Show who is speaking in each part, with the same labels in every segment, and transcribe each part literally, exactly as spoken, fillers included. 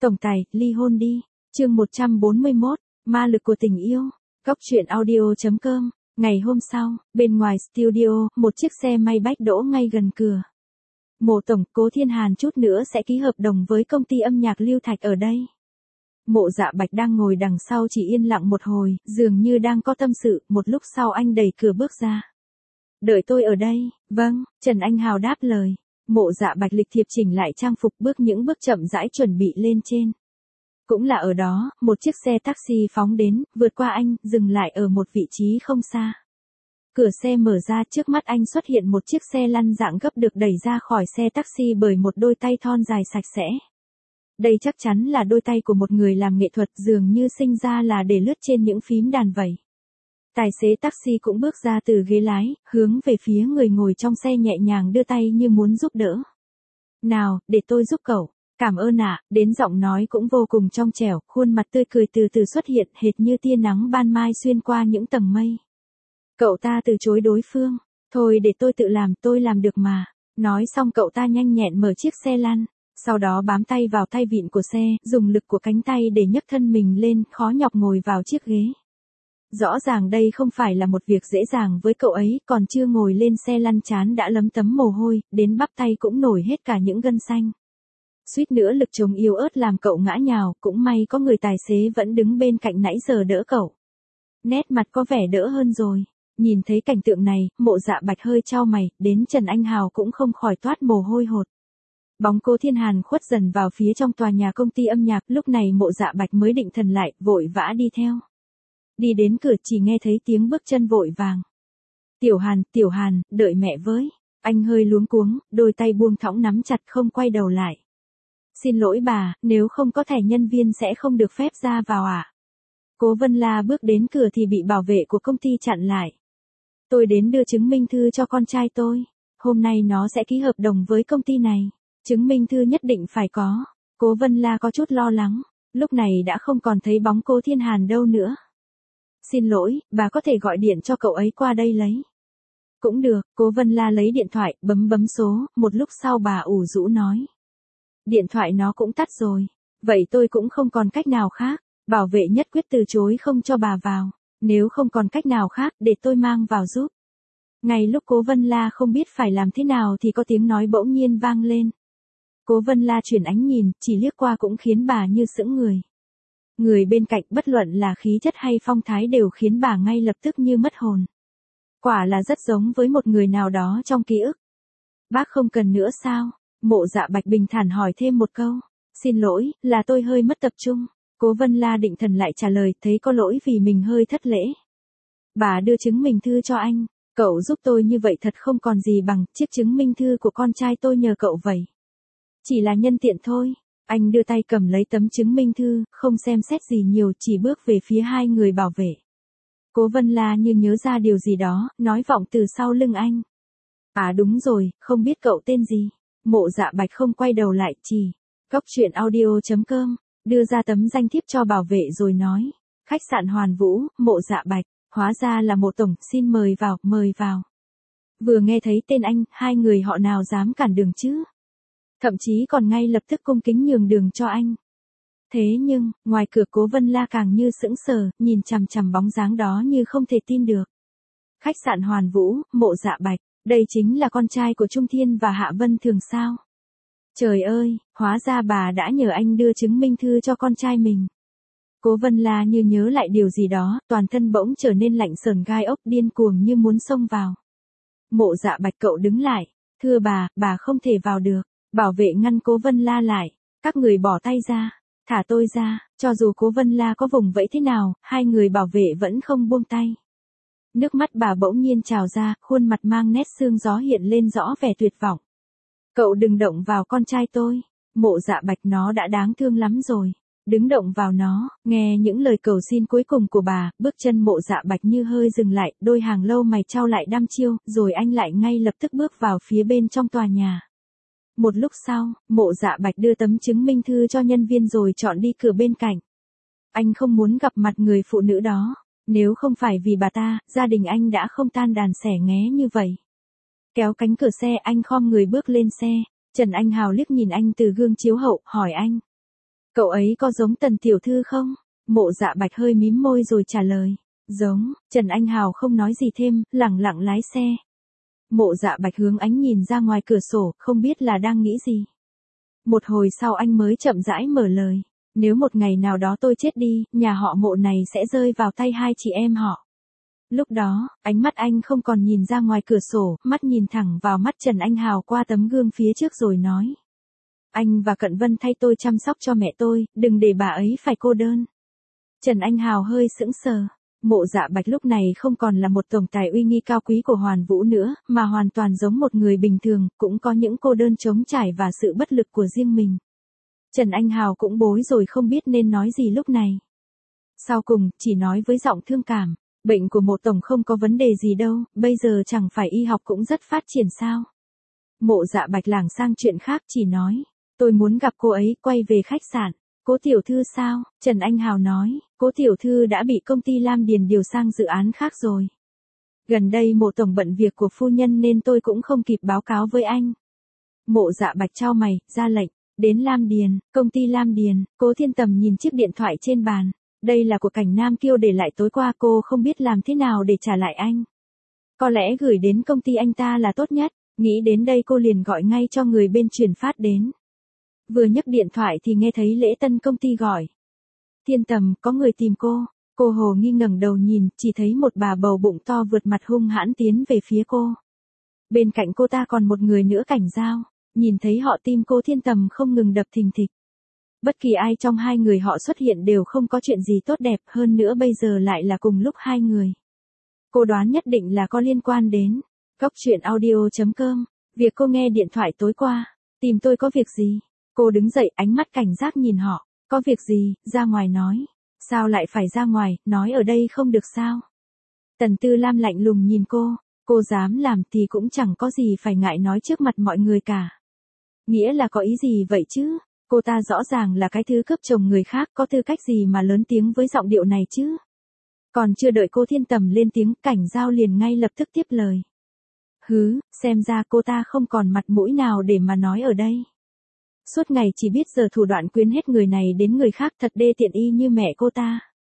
Speaker 1: Tổng tài, ly hôn đi. Chương một trăm bốn mươi mốt, ma lực của tình yêu. Góc truyện audio chấm com. Ngày hôm sau, bên ngoài studio, một chiếc xe may bách đỗ ngay gần cửa. Mộ tổng, Cố Thiên Hàn chút nữa sẽ ký hợp đồng với công ty âm nhạc Lưu Thạch ở đây. Mộ Dạ Bạch đang ngồi đằng sau chỉ yên lặng một hồi, dường như đang có tâm sự, một lúc sau anh đẩy cửa bước ra. Đợi tôi ở đây. Vâng, Trần Anh Hào đáp lời. Mộ Dạ Bạch lịch thiệp chỉnh lại trang phục, bước những bước chậm rãi chuẩn bị lên trên. Cũng là ở đó, một chiếc xe taxi phóng đến, vượt qua anh, dừng lại ở một vị trí không xa. Cửa xe mở ra, trước mắt anh xuất hiện một chiếc xe lăn dạng gấp được đẩy ra khỏi xe taxi bởi một đôi tay thon dài sạch sẽ. Đây chắc chắn là đôi tay của một người làm nghệ thuật, dường như sinh ra là để lướt trên những phím đàn vậy. Tài xế taxi cũng bước ra từ ghế lái, hướng về phía người ngồi trong xe nhẹ nhàng đưa tay như muốn giúp đỡ. Nào, để tôi giúp cậu. Cảm ơn ạ, à, đến giọng nói cũng vô cùng trong trẻo, khuôn mặt tươi cười từ từ xuất hiện hệt như tia nắng ban mai xuyên qua những tầng mây. Cậu ta từ chối đối phương. Thôi để tôi tự làm, tôi làm được mà. Nói xong cậu ta nhanh nhẹn mở chiếc xe lăn. Sau đó bám tay vào tay vịn của xe, dùng lực của cánh tay để nhấc thân mình lên, khó nhọc ngồi vào chiếc ghế. Rõ ràng đây không phải là một việc dễ dàng với cậu ấy, còn chưa ngồi lên xe lăn trán đã lấm tấm mồ hôi, đến bắp tay cũng nổi hết cả những gân xanh. Suýt nữa lực chống yếu ớt làm cậu ngã nhào, cũng may có người tài xế vẫn đứng bên cạnh nãy giờ đỡ cậu. Nét mặt có vẻ đỡ hơn rồi. Nhìn thấy cảnh tượng này, Mộ Dạ Bạch hơi chau mày, đến Trần Anh Hào cũng không khỏi toát mồ hôi hột. Bóng Cố Thiên Hàn khuất dần vào phía trong tòa nhà công ty âm nhạc, lúc này Mộ Dạ Bạch mới định thần lại, vội vã đi theo. Đi đến cửa chỉ nghe thấy tiếng bước chân vội vàng. Tiểu Hàn, Tiểu Hàn, đợi mẹ với. Anh hơi luống cuống, đôi tay buông thõng nắm chặt không quay đầu lại. Xin lỗi bà, nếu không có thẻ nhân viên sẽ không được phép ra vào ạ. À? Cố Vân La bước đến cửa thì bị bảo vệ của công ty chặn lại. Tôi đến đưa chứng minh thư cho con trai tôi. Hôm nay nó sẽ ký hợp đồng với công ty này. Chứng minh thư nhất định phải có. Cố Vân La có chút lo lắng. Lúc này đã không còn thấy bóng Cố Thiên Hàn đâu nữa. Xin lỗi, bà có thể gọi điện cho cậu ấy qua đây lấy. Cũng được, Cố Vân La lấy điện thoại, bấm bấm số, một lúc sau bà ủ rũ nói. Điện thoại nó cũng tắt rồi. Vậy tôi cũng không còn cách nào khác. Bảo vệ nhất quyết từ chối không cho bà vào. Nếu không còn cách nào khác, để tôi mang vào giúp. Ngay lúc Cố Vân La không biết phải làm thế nào thì có tiếng nói bỗng nhiên vang lên. Cố Vân La chuyển ánh nhìn, chỉ liếc qua cũng khiến bà như sững người. Người bên cạnh bất luận là khí chất hay phong thái đều khiến bà ngay lập tức như mất hồn. Quả là rất giống với một người nào đó trong ký ức. Bác không cần nữa sao? Mộ Dạ Bạch bình thản hỏi thêm một câu. Xin lỗi, là tôi hơi mất tập trung. Cố Vân La định thần lại trả lời, thấy có lỗi vì mình hơi thất lễ. Bà đưa chứng minh thư cho anh. Cậu giúp tôi như vậy thật không còn gì bằng chiếc chứng minh thư của con trai tôi nhờ cậu vậy. Chỉ là nhân tiện thôi. Anh đưa tay cầm lấy tấm chứng minh thư, không xem xét gì nhiều, chỉ bước về phía hai người bảo vệ. Cố Vân La như nhớ ra điều gì đó, nói vọng từ sau lưng anh. À đúng rồi, không biết cậu tên gì. Mộ Dạ Bạch không quay đầu lại, chỉ. Góc truyện audio chấm com, đưa ra tấm danh thiếp cho bảo vệ rồi nói. Khách sạn Hoàn Vũ, Mộ Dạ Bạch, hóa ra là Mộ tổng, xin mời vào, mời vào. Vừa nghe thấy tên anh, hai người họ nào dám cản đường chứ. Thậm chí còn ngay lập tức cung kính nhường đường cho anh. Thế nhưng, ngoài cửa Cố Vân La càng như sững sờ, nhìn chằm chằm bóng dáng đó như không thể tin được. Khách sạn Hoàn Vũ, Mộ Dạ Bạch, đây chính là con trai của Trung Thiên và Hạ Vân Thường sao? Trời ơi, hóa ra bà đã nhờ anh đưa chứng minh thư cho con trai mình. Cố Vân La như nhớ lại điều gì đó, toàn thân bỗng trở nên lạnh sờn gai ốc, điên cuồng như muốn xông vào. Mộ Dạ Bạch, cậu đứng lại. Thưa bà, bà không thể vào được. Bảo vệ ngăn Cố Vân La lại. Các người bỏ tay ra. Thả tôi ra. Cho dù Cố Vân La có vùng vẫy thế nào, hai người bảo vệ vẫn không buông tay. Nước mắt bà bỗng nhiên trào ra, khuôn mặt mang nét sương gió hiện lên rõ vẻ tuyệt vọng. Cậu đừng động vào con trai tôi. Mộ Dạ Bạch, nó đã đáng thương lắm rồi. Đứng động vào nó. Nghe những lời cầu xin cuối cùng của bà, bước chân Mộ Dạ Bạch như hơi dừng lại, đôi hàng lông mày chau lại đăm chiêu, rồi anh lại ngay lập tức bước vào phía bên trong tòa nhà. Một lúc sau, Mộ Dạ Bạch đưa tấm chứng minh thư cho nhân viên rồi chọn đi cửa bên cạnh. Anh không muốn gặp mặt người phụ nữ đó. Nếu không phải vì bà ta, gia đình anh đã không tan đàn xẻ nghé như vậy. Kéo cánh cửa xe, anh khom người bước lên xe. Trần Anh Hào liếc nhìn anh từ gương chiếu hậu, hỏi anh. Cậu ấy có giống Tần tiểu thư không? Mộ Dạ Bạch hơi mím môi rồi trả lời. Giống. Trần Anh Hào không nói gì thêm, lẳng lặng lái xe. Mộ Dạ Bạch hướng ánh nhìn ra ngoài cửa sổ, không biết là đang nghĩ gì. Một hồi sau anh mới chậm rãi mở lời. Nếu một ngày nào đó tôi chết đi, nhà họ Mộ này sẽ rơi vào tay hai chị em họ. Lúc đó, ánh mắt anh không còn nhìn ra ngoài cửa sổ, mắt nhìn thẳng vào mắt Trần Anh Hào qua tấm gương phía trước rồi nói. Anh và Cận Vân thay tôi chăm sóc cho mẹ tôi, đừng để bà ấy phải cô đơn. Trần Anh Hào hơi sững sờ. Mộ Dạ Bạch lúc này không còn là một tổng tài uy nghi cao quý của Hoàn Vũ nữa, mà hoàn toàn giống một người bình thường, cũng có những cô đơn trống trải và sự bất lực của riêng mình. Trần Anh Hào cũng bối rồi không biết nên nói gì lúc này. Sau cùng, chỉ nói với giọng thương cảm, bệnh của Mộ tổng không có vấn đề gì đâu, bây giờ chẳng phải y học cũng rất phát triển sao. Mộ Dạ Bạch lảng sang chuyện khác chỉ nói, tôi muốn gặp cô ấy, quay về khách sạn. Cố tiểu thư sao? Trần Anh Hào nói, cố tiểu thư đã bị công ty Lam Điền điều sang dự án khác rồi. Gần đây Mộ tổng bận việc của phu nhân nên tôi cũng không kịp báo cáo với anh. Mộ Dạ Bạch chau mày, ra lệnh, đến Lam Điền, công ty Lam Điền. Cố Thiên Tầm nhìn chiếc điện thoại trên bàn, đây là của Cảnh Nam Kiêu để lại tối qua, cô không biết làm thế nào để trả lại anh. Có lẽ gửi đến công ty anh ta là tốt nhất, nghĩ đến đây cô liền gọi ngay cho người bên chuyển phát đến. Vừa nhấc điện thoại thì nghe thấy lễ tân công ty gọi. Thiên Tầm, có người tìm cô. Cô hồ nghi ngẩng đầu nhìn, chỉ thấy một bà bầu bụng to vượt mặt hung hãn tiến về phía cô. Bên cạnh cô ta còn một người nữa Cảnh Giao. Nhìn thấy họ tim cô Thiên Tầm không ngừng đập thình thịch. Bất kỳ ai trong hai người họ xuất hiện đều không có chuyện gì tốt đẹp, hơn nữa bây giờ lại là cùng lúc hai người. Cô đoán nhất định là có liên quan đến Cốc truyện audio chấm com. Việc cô nghe điện thoại tối qua, tìm tôi có việc gì? Cô đứng dậy, ánh mắt cảnh giác nhìn họ. Có việc gì, ra ngoài nói. Sao lại phải ra ngoài, nói ở đây không được sao? Tần Tư Lam lạnh lùng nhìn cô. Cô dám làm thì cũng chẳng có gì phải ngại nói trước mặt mọi người cả. Nghĩa là có ý gì vậy chứ? Cô ta rõ ràng là cái thứ cướp chồng người khác, có tư cách gì mà lớn tiếng với giọng điệu này chứ? Còn chưa đợi cô Thiên Tầm lên tiếng, Cảnh Giao liền ngay lập tức tiếp lời. Hứ, xem ra cô ta không còn mặt mũi nào để mà nói ở đây. Suốt ngày chỉ biết giờ thủ đoạn quyến hết người này đến người khác, thật đê tiện y như mẹ cô ta.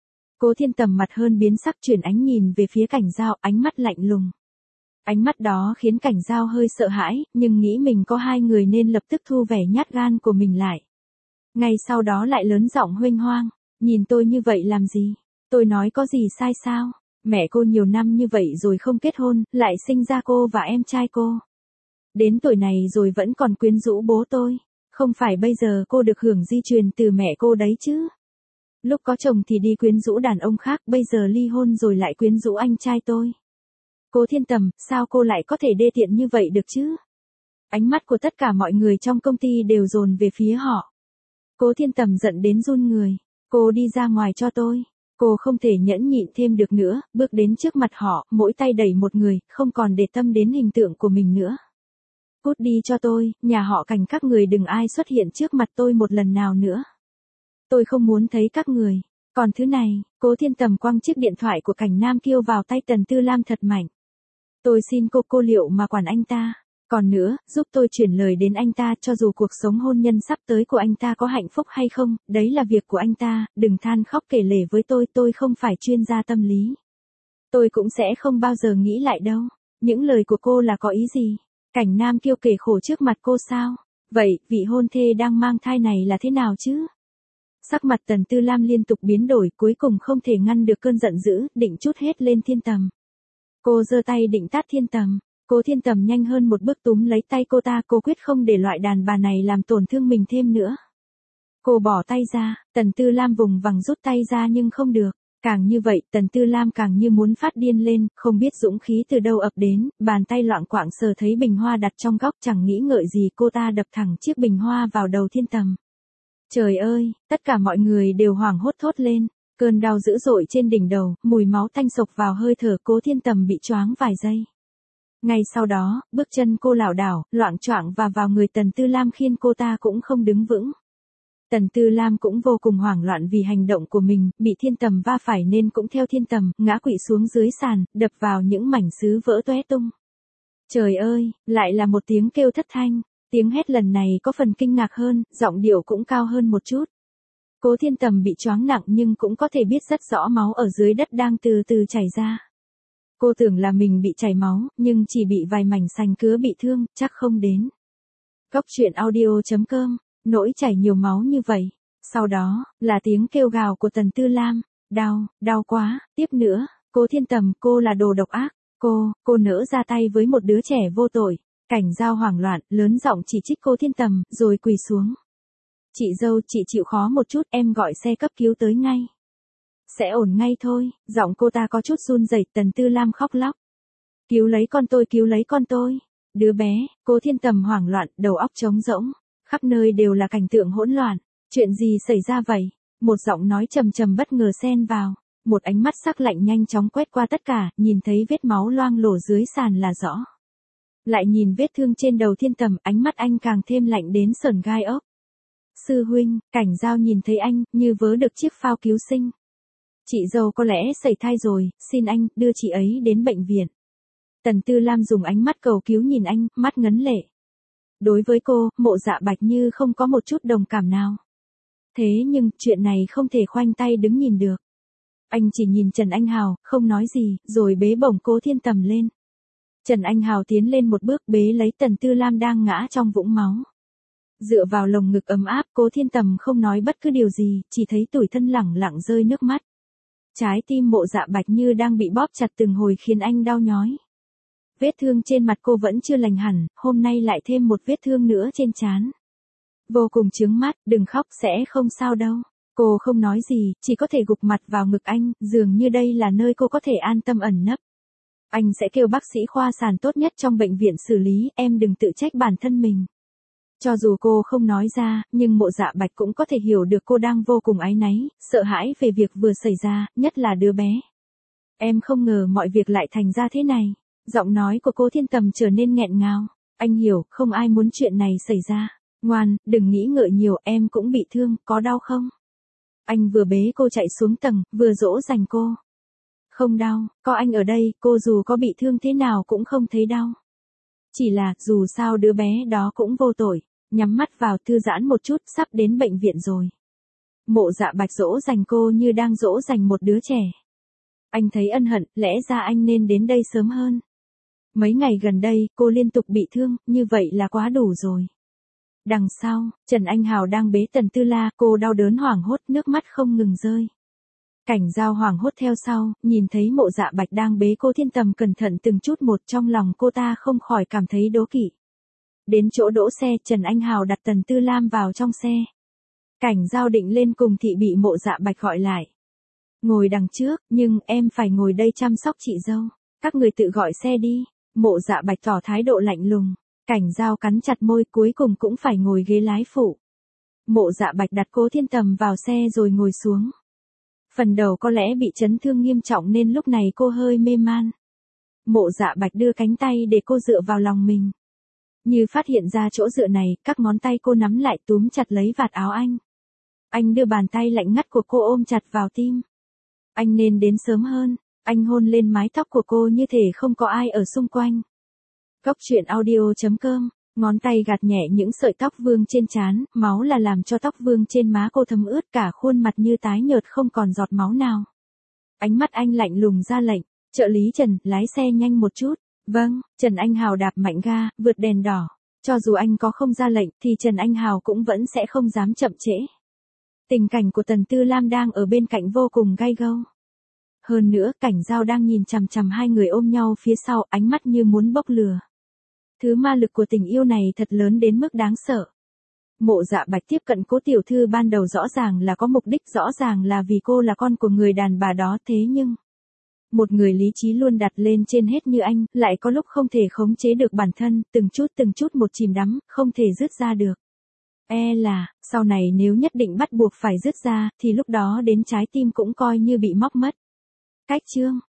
Speaker 1: Cố Thiên Tầm mặt hơn biến sắc, chuyển ánh nhìn về phía Cảnh Giao, ánh mắt lạnh lùng. Ánh mắt đó khiến Cảnh Giao hơi sợ hãi, nhưng nghĩ mình có hai người nên lập tức thu vẻ nhát gan của mình lại. Ngay sau đó lại lớn giọng huênh hoang, nhìn tôi như vậy làm gì? Tôi nói có gì sai sao? Mẹ cô nhiều năm như vậy rồi không kết hôn, lại sinh ra cô và em trai cô. Đến tuổi này rồi vẫn còn quyến rũ bố tôi. Không phải bây giờ cô được hưởng di truyền từ mẹ cô đấy chứ. Lúc có chồng thì đi quyến rũ đàn ông khác, bây giờ ly hôn rồi lại quyến rũ anh trai tôi. Cố Thiên Tầm, sao cô lại có thể đê tiện như vậy được chứ? Ánh mắt của tất cả mọi người trong công ty đều dồn về phía họ. Cố Thiên Tầm giận đến run người. Cô đi ra ngoài cho tôi. Cô không thể nhẫn nhịn thêm được nữa, bước đến trước mặt họ, mỗi tay đẩy một người, không còn để tâm đến hình tượng của mình nữa. Cút đi cho tôi, nhà họ Cảnh các người đừng ai xuất hiện trước mặt tôi một lần nào nữa. Tôi không muốn thấy các người. Còn thứ này, Cố Thiên Tầm quăng chiếc điện thoại của Cảnh Nam Kiêu vào tay Tần Tư Lam thật mạnh. Tôi xin cô, cô liệu mà quản anh ta. Còn nữa, giúp tôi chuyển lời đến anh ta, cho dù cuộc sống hôn nhân sắp tới của anh ta có hạnh phúc hay không, đấy là việc của anh ta, đừng than khóc kể lể với tôi, tôi không phải chuyên gia tâm lý. Tôi cũng sẽ không bao giờ nghĩ lại đâu. Những lời của cô là có ý gì? Cảnh Nam Kiêu kể khổ trước mặt cô sao? Vậy, vị hôn thê đang mang thai này là thế nào chứ? Sắc mặt Tần Tư Lam liên tục biến đổi, cuối cùng không thể ngăn được cơn giận dữ, định trút hết lên Thiên Tầm. Cô giơ tay định tát Thiên Tầm. Cố Thiên Tầm nhanh hơn một bước túm lấy tay cô ta, cô quyết không để loại đàn bà này làm tổn thương mình thêm nữa. Cô bỏ tay ra, Tần Tư Lam vùng vằng rút tay ra nhưng không được. Càng như vậy, Tần Tư Lam càng như muốn phát điên lên, không biết dũng khí từ đâu ập đến, bàn tay loạng quạng sờ thấy bình hoa đặt trong góc, chẳng nghĩ ngợi gì cô ta đập thẳng chiếc bình hoa vào đầu Thiên Tầm. Trời ơi, tất cả mọi người đều hoảng hốt thốt lên, cơn đau dữ dội trên đỉnh đầu, mùi máu tanh sộc vào hơi thở, Cố Thiên Tầm bị choáng vài giây. Ngay sau đó, bước chân cô lảo đảo, loạng choạng và vào người Tần Tư Lam khiến cô ta cũng không đứng vững. Tần Tư Lam cũng vô cùng hoảng loạn vì hành động của mình, bị Thiên Tầm va phải nên cũng theo Thiên Tầm, ngã quỵ xuống dưới sàn, đập vào những mảnh sứ vỡ tóe tung. Trời ơi, lại là một tiếng kêu thất thanh, tiếng hét lần này có phần kinh ngạc hơn, giọng điệu cũng cao hơn một chút. Cố Thiên Tầm bị choáng nặng nhưng cũng có thể biết rất rõ máu ở dưới đất đang từ từ chảy ra. Cô tưởng là mình bị chảy máu, nhưng chỉ bị vài mảnh sành cứa bị thương, chắc không đến. Cốc truyện audio chấm com, nỗi chảy nhiều máu như vậy. Sau đó, là tiếng kêu gào của Tần Tư Lam, đau, đau quá, tiếp nữa, Cố Thiên Tầm, cô là đồ độc ác, cô, cô nỡ ra tay với một đứa trẻ vô tội. Cảnh Giao hoảng loạn, lớn giọng chỉ trích Cố Thiên Tầm, rồi quỳ xuống. Chị dâu, chị chịu khó một chút, em gọi xe cấp cứu tới ngay. Sẽ ổn ngay thôi, giọng cô ta có chút run rẩy. Tần Tư Lam khóc lóc. Cứu lấy con tôi, cứu lấy con tôi. Đứa bé, Cố Thiên Tầm hoảng loạn, đầu óc trống rỗng, khắp nơi đều là cảnh tượng hỗn loạn. Chuyện gì xảy ra vậy? Một giọng nói trầm trầm bất ngờ xen vào, một ánh mắt sắc lạnh nhanh chóng quét qua tất cả, nhìn thấy vết máu loang lổ dưới sàn là rõ. Lại nhìn vết thương trên đầu Thiên Tầm, ánh mắt anh càng thêm lạnh đến sởn gai ốc. Sư huynh, Cảnh Giao nhìn thấy anh, như vớ được chiếc phao cứu sinh. Chị dâu có lẽ sẩy thai rồi, xin anh, đưa chị ấy đến bệnh viện. Tần Tư Lam dùng ánh mắt cầu cứu nhìn anh, mắt ngấn lệ. Đối với cô, Mộ Dạ Bạch như không có một chút đồng cảm nào. Thế nhưng, chuyện này không thể khoanh tay đứng nhìn được. Anh chỉ nhìn Trần Anh Hào, không nói gì, rồi bế bổng Cố Thiên Tầm lên. Trần Anh Hào tiến lên một bước bế lấy Tần Tư Lam đang ngã trong vũng máu. Dựa vào lồng ngực ấm áp, Cố Thiên Tầm không nói bất cứ điều gì, chỉ thấy tủi thân lẳng lặng rơi nước mắt. Trái tim Mộ Dạ Bạch như đang bị bóp chặt từng hồi khiến anh đau nhói. Vết thương trên mặt cô vẫn chưa lành hẳn, hôm nay lại thêm một vết thương nữa trên trán. Vô cùng chướng mắt, đừng khóc, sẽ không sao đâu. Cô không nói gì, chỉ có thể gục mặt vào ngực anh, dường như đây là nơi cô có thể an tâm ẩn nấp. Anh sẽ kêu bác sĩ khoa sản tốt nhất trong bệnh viện xử lý, em đừng tự trách bản thân mình. Cho dù cô không nói ra, nhưng Mộ Dạ Bạch cũng có thể hiểu được cô đang vô cùng áy náy, sợ hãi về việc vừa xảy ra, nhất là đứa bé. Em không ngờ mọi việc lại thành ra thế này. Giọng nói của Cố Thiên Tầm trở nên nghẹn ngào. Anh hiểu, không ai muốn chuyện này xảy ra. Ngoan, đừng nghĩ ngợi nhiều, em cũng bị thương, có đau không? Anh vừa bế cô chạy xuống tầng, vừa dỗ dành cô. Không đau, có anh ở đây, cô dù có bị thương thế nào cũng không thấy đau. Chỉ là, dù sao đứa bé đó cũng vô tội. Nhắm mắt vào, thư giãn một chút, sắp đến bệnh viện rồi. Mộ Dạ Bạch dỗ dành cô như đang dỗ dành một đứa trẻ. Anh thấy ân hận, lẽ ra anh nên đến đây sớm hơn. Mấy ngày gần đây, cô liên tục bị thương, như vậy là quá đủ rồi. Đằng sau, Trần Anh Hào đang bế Tần Tư La, cô đau đớn hoảng hốt, nước mắt không ngừng rơi. Cảnh Giao hoảng hốt theo sau, nhìn thấy Mộ Dạ Bạch đang bế Cố Thiên Tầm cẩn thận từng chút một, trong lòng cô ta không khỏi cảm thấy đố kỵ. Đến chỗ đỗ xe, Trần Anh Hào đặt Tần Tư Lam vào trong xe. Cảnh Giao định lên cùng thì bị Mộ Dạ Bạch gọi lại. Ngồi đằng trước, nhưng em phải ngồi đây chăm sóc chị dâu. Các người tự gọi xe đi. Mộ Dạ Bạch tỏ thái độ lạnh lùng. Cảnh Giao cắn chặt môi, cuối cùng cũng phải ngồi ghế lái phụ. Mộ Dạ Bạch đặt Cố Thiên Tầm vào xe rồi ngồi xuống. Phần đầu có lẽ bị chấn thương nghiêm trọng nên lúc này cô hơi mê man. Mộ Dạ Bạch đưa cánh tay để cô dựa vào lòng mình. Như phát hiện ra chỗ dựa này, các ngón tay cô nắm lại túm chặt lấy vạt áo anh. Anh đưa bàn tay lạnh ngắt của cô ôm chặt vào tim. Anh nên đến sớm hơn. Anh hôn lên mái tóc của cô như thể không có ai ở xung quanh. Cốc truyện audio chấm com, ngón tay gạt nhẹ những sợi tóc vương trên trán, máu là làm cho tóc vương trên má cô thấm ướt cả khuôn mặt như tái nhợt không còn giọt máu nào. Ánh mắt anh lạnh lùng ra lệnh, trợ lý Trần, lái xe nhanh một chút. Vâng, Trần Anh Hào đạp mạnh ga, vượt đèn đỏ. Cho dù anh có không ra lệnh thì Trần Anh Hào cũng vẫn sẽ không dám chậm trễ. Tình cảnh của Tần Tư Lam đang ở bên cạnh vô cùng gay gâu. Hơn nữa, Cảnh Giao đang nhìn chằm chằm hai người ôm nhau phía sau, ánh mắt như muốn bốc lửa. Thứ ma lực của tình yêu này thật lớn đến mức đáng sợ. Mộ Dạ Bạch tiếp cận Cố tiểu thư ban đầu rõ ràng là có mục đích, rõ ràng là vì cô là con của người đàn bà đó, thế nhưng một người lý trí luôn đặt lên trên hết như anh, lại có lúc không thể khống chế được bản thân, từng chút từng chút một chìm đắm, không thể dứt ra được. E là, sau này nếu nhất định bắt buộc phải dứt ra, thì lúc đó đến trái tim cũng coi như bị móc mất. Cách chương